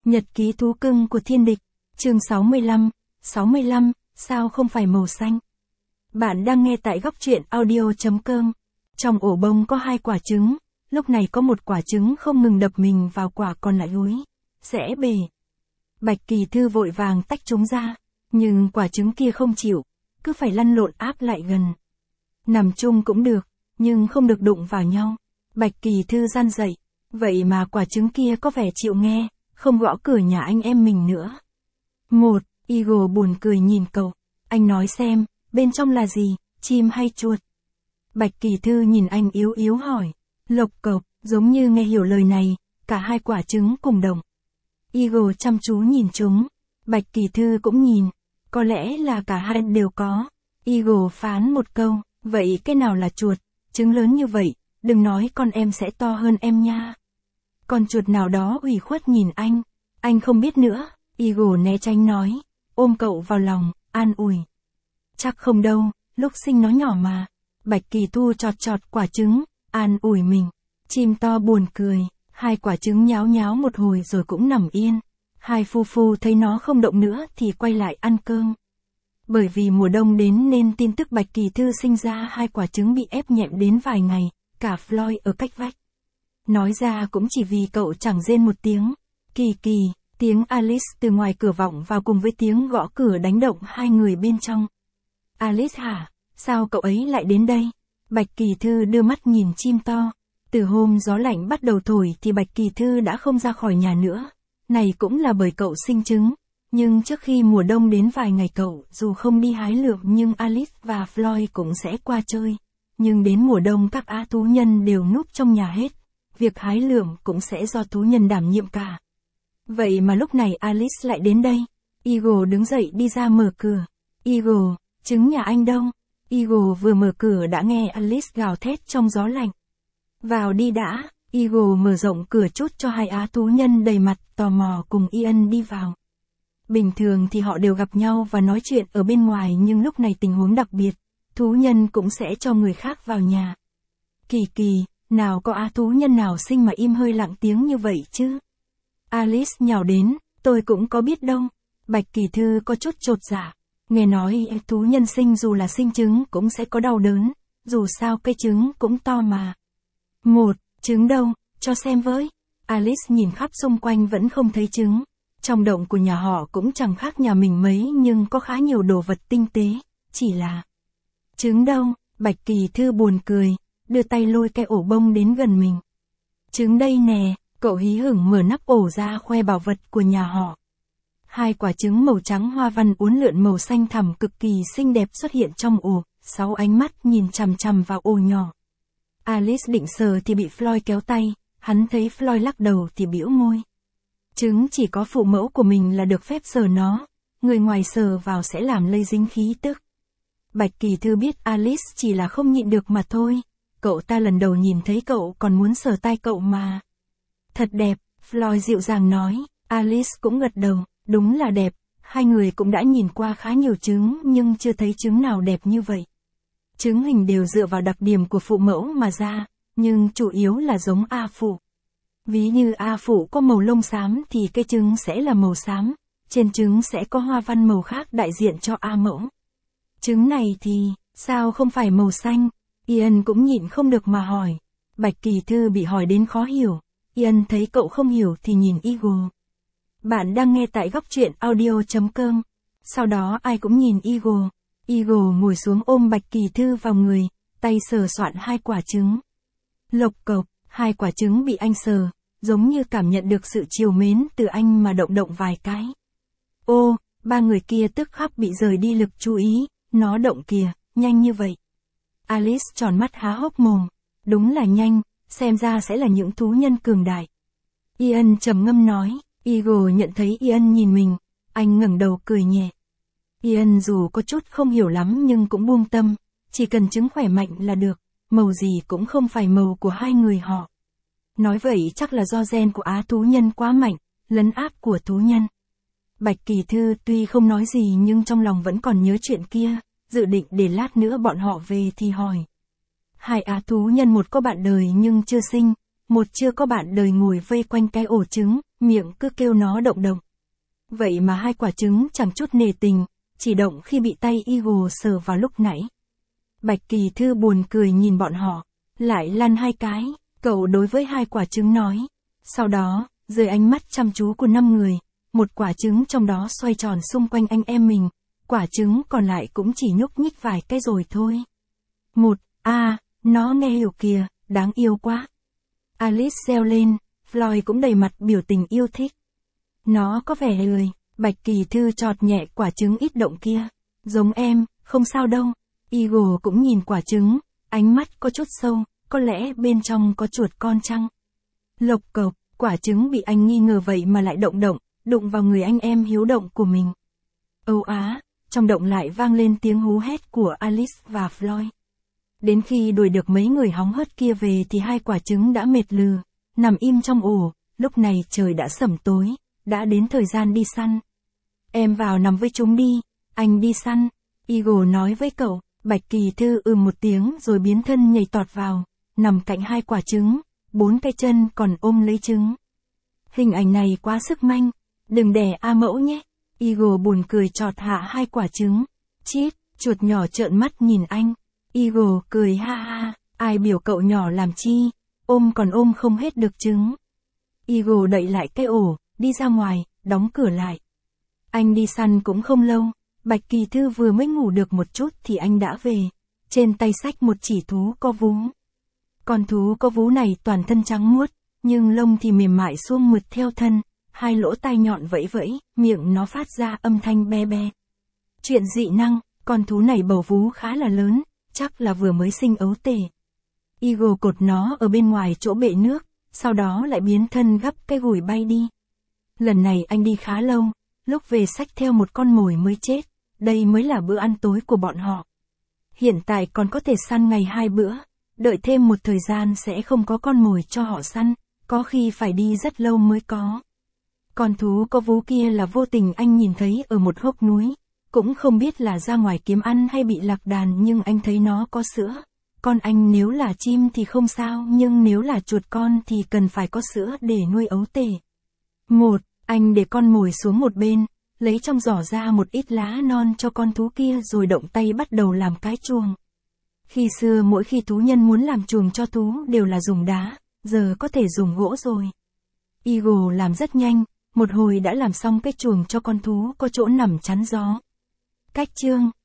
Nhật ký thú cưng của thiên địch, chương 65, sao không phải màu xanh? Bạn đang nghe tại góc truyện audio.com. Trong ổ bông có 2 quả trứng, lúc này có một quả trứng không ngừng đập mình vào quả còn lại úi, sẽ bể. Bạch Kỳ Thư vội vàng tách chúng ra, nhưng quả trứng kia không chịu, cứ phải lăn lộn áp lại gần. Nằm chung cũng được, nhưng không được đụng vào nhau. Bạch Kỳ Thư răn dậy, vậy mà quả trứng kia có vẻ chịu nghe, không gõ cửa nhà anh em mình nữa. Eagle buồn cười nhìn cậu, anh nói xem, bên trong là gì, chim hay chuột? Bạch Kỳ Thư nhìn anh yếu yếu hỏi, lộc cộc, giống như nghe hiểu lời này, cả 2 quả trứng cùng động. Eagle chăm chú nhìn chúng, Bạch Kỳ Thư cũng nhìn, có lẽ là cả hai đều có. Eagle phán một câu, vậy cái nào là chuột, trứng lớn như vậy, đừng nói con em sẽ to hơn em nha. Con chuột nào đó ủy khuất nhìn anh không biết nữa, Eagle né tránh nói, ôm cậu vào lòng, an ủi. Chắc không đâu, lúc sinh nó nhỏ mà. Bạch Kỳ Thư chọt quả trứng, an ủi mình. Chim to buồn cười, 2 quả trứng nháo nháo một hồi rồi cũng nằm yên. Hai phu phu thấy nó không động nữa thì quay lại ăn cơm. Bởi vì mùa đông đến nên tin tức Bạch Kỳ Thư sinh ra 2 quả trứng bị ép nhẹm đến vài ngày, cả Floyd ở cách vách. Nói ra cũng chỉ vì cậu chẳng rên một tiếng. Kỳ, tiếng Alice từ ngoài cửa vọng vào cùng với tiếng gõ cửa đánh động 2 người bên trong. Alice hả? Sao cậu ấy lại đến đây? Bạch Kỳ Thư đưa mắt nhìn chim to. Từ hôm gió lạnh bắt đầu thổi thì Bạch Kỳ Thư đã không ra khỏi nhà nữa. Này cũng là bởi cậu sinh trứng. Nhưng trước khi mùa đông đến vài ngày cậu dù không đi hái lượm nhưng Alice và Floyd cũng sẽ qua chơi. Nhưng đến mùa đông các á thú nhân đều núp trong nhà hết. Việc hái lượm cũng sẽ do thú nhân đảm nhiệm cả. Vậy mà lúc này Alice lại đến đây. Eagle đứng dậy đi ra mở cửa. Eagle, trứng nhà anh đâu? Eagle vừa mở cửa đã nghe Alice gào thét trong gió lạnh. Vào đi đã. Eagle mở rộng cửa chút cho 2 á thú nhân đầy mặt tò mò cùng Ian đi vào. Bình thường thì họ đều gặp nhau và nói chuyện ở bên ngoài nhưng lúc này tình huống đặc biệt, thú nhân cũng sẽ cho người khác vào nhà. Kỳ, nào có á thú nhân nào sinh mà im hơi lặng tiếng như vậy chứ? Alice nhào đến, tôi cũng có biết đâu. Bạch Kỳ Thư có chút chột dạ. Nghe nói thú nhân sinh dù là sinh trứng cũng sẽ có đau đớn, dù sao cây trứng cũng to mà. Trứng đâu, cho xem với. Alice nhìn khắp xung quanh vẫn không thấy trứng. Trong động của nhà họ cũng chẳng khác nhà mình mấy nhưng có khá nhiều đồ vật tinh tế, chỉ là... Trứng đâu? Bạch Kỳ Thư buồn cười, đưa tay lôi cái ổ bông đến gần mình. Trứng đây nè, cậu hí hửng mở nắp ổ ra khoe bảo vật của nhà họ. 2 quả trứng màu trắng hoa văn uốn lượn màu xanh thẳm cực kỳ xinh đẹp xuất hiện trong ổ, 6 ánh mắt nhìn chằm chằm vào ổ nhỏ. Alice định sờ thì bị Floyd kéo tay, hắn thấy Floyd lắc đầu thì bĩu môi. Trứng chỉ có phụ mẫu của mình là được phép sờ nó, người ngoài sờ vào sẽ làm lây dính khí tức. Bạch Kỳ Thư biết Alice chỉ là không nhịn được mà thôi, cậu ta lần đầu nhìn thấy cậu còn muốn sờ tay cậu mà. Thật đẹp, Floyd dịu dàng nói, Alice cũng gật đầu, đúng là đẹp, 2 người cũng đã nhìn qua khá nhiều trứng nhưng chưa thấy trứng nào đẹp như vậy. Trứng hình đều dựa vào đặc điểm của phụ mẫu mà ra, nhưng chủ yếu là giống A phụ. Ví như A phụ có màu lông xám thì cây trứng sẽ là màu xám, trên trứng sẽ có hoa văn màu khác đại diện cho A mẫu. Trứng này thì, sao không phải màu xanh? Ian cũng nhịn không được mà hỏi. Bạch Kỳ Thư bị hỏi đến khó hiểu, Ian thấy cậu không hiểu thì nhìn Eagle. Bạn đang nghe tại góc truyện audio.com. Sau đó ai cũng nhìn Eagle. Eagle ngồi xuống ôm Bạch Kỳ Thư vào người, tay sờ soạn 2 quả trứng. Lộc cộc, 2 quả trứng bị anh sờ, giống như cảm nhận được sự trìu mến từ anh mà động vài cái. Ô, 3 người kia tức khắc bị rời đi lực chú ý, nó động kìa, nhanh như vậy. Alice tròn mắt há hốc mồm, đúng là nhanh, xem ra sẽ là những thú nhân cường đại. Ian trầm ngâm nói, Eagle nhận thấy Ian nhìn mình, anh ngẩng đầu cười nhẹ. Ian dù có chút không hiểu lắm nhưng cũng buông tâm, chỉ cần trứng khỏe mạnh là được, màu gì cũng không phải màu của 2 người họ. Nói vậy chắc là do gen của á thú nhân quá mạnh, lấn áp của thú nhân. Bạch Kỳ Thư tuy không nói gì nhưng trong lòng vẫn còn nhớ chuyện kia, dự định để lát nữa bọn họ về thì hỏi. 2 á thú nhân một có bạn đời nhưng chưa sinh, một chưa có bạn đời ngồi vây quanh cái ổ trứng, miệng cứ kêu nó động động. Vậy mà hai quả trứng chẳng chút nề tình, chỉ động khi bị tay Eagle sờ vào lúc nãy. Bạch Kỳ Thư buồn cười nhìn bọn họ, lại lăn hai cái, cậu đối với hai quả trứng nói. Sau đó, dưới ánh mắt chăm chú của 5 người, một quả trứng trong đó xoay tròn xung quanh anh em mình, quả trứng còn lại cũng chỉ nhúc nhích vài cái rồi thôi. Nó nghe hiểu kìa, đáng yêu quá. Alice reo lên, Floyd cũng đầy mặt biểu tình yêu thích. Nó có vẻ lười, Bạch Kỳ Thư chọt nhẹ quả trứng ít động kia. Giống em, không sao đâu. Eagle cũng nhìn quả trứng, ánh mắt có chút sâu, có lẽ bên trong có chuột con chăng. Lộc cộc, quả trứng bị anh nghi ngờ vậy mà lại động, đụng vào người anh em hiếu động của mình. Âu á, trong động lại vang lên tiếng hú hét của Alice và Floyd. Đến khi đuổi được mấy người hóng hớt kia về thì hai quả trứng đã mệt lừ, nằm im trong ổ, lúc này trời đã sẩm tối, đã đến thời gian đi săn. Em vào nằm với chúng đi, anh đi săn, Eagle nói với cậu. Bạch Kỳ Thư một tiếng rồi biến thân nhảy tọt vào, nằm cạnh hai quả trứng, 4 cái chân còn ôm lấy trứng. Hình ảnh này quá sức manh, đừng đẻ A mẫu nhé. Eagle buồn cười chọt hạ hai quả trứng. Chít, chuột nhỏ trợn mắt nhìn anh. Eagle cười ha ha, ai biểu cậu nhỏ làm chi, ôm còn ôm không hết được trứng. Eagle đậy lại cái ổ, đi ra ngoài, đóng cửa lại. Anh đi săn cũng không lâu. Bạch Kỳ Thư vừa mới ngủ được một chút thì anh đã về, trên tay xách một chỉ thú có vú. Con thú có vú này toàn thân trắng muốt, nhưng lông thì mềm mại suông mượt theo thân, hai lỗ tai nhọn vẫy vẫy, miệng nó phát ra âm thanh be be. Chuyện dị năng, con thú này bầu vú khá là lớn, chắc là vừa mới sinh ấu tể. Eagle cột nó ở bên ngoài chỗ bệ nước, sau đó lại biến thân gấp cái gùi bay đi. Lần này anh đi khá lâu, lúc về xách theo một con mồi mới chết. Đây mới là bữa ăn tối của bọn họ. Hiện tại còn có thể săn ngày 2 bữa, đợi thêm một thời gian sẽ không có con mồi cho họ săn, có khi phải đi rất lâu mới có. Con thú có vú kia là vô tình anh nhìn thấy ở một hốc núi, cũng không biết là ra ngoài kiếm ăn hay bị lạc đàn nhưng anh thấy nó có sữa. Con anh nếu là chim thì không sao nhưng nếu là chuột con thì cần phải có sữa để nuôi ấu tể. Anh để con mồi xuống một bên. Lấy trong giỏ ra một ít lá non cho con thú kia rồi động tay bắt đầu làm cái chuồng. Khi xưa mỗi khi thú nhân muốn làm chuồng cho thú đều là dùng đá, giờ có thể dùng gỗ rồi. Eagle làm rất nhanh, một hồi đã làm xong cái chuồng cho con thú có chỗ nằm chắn gió. Cách chương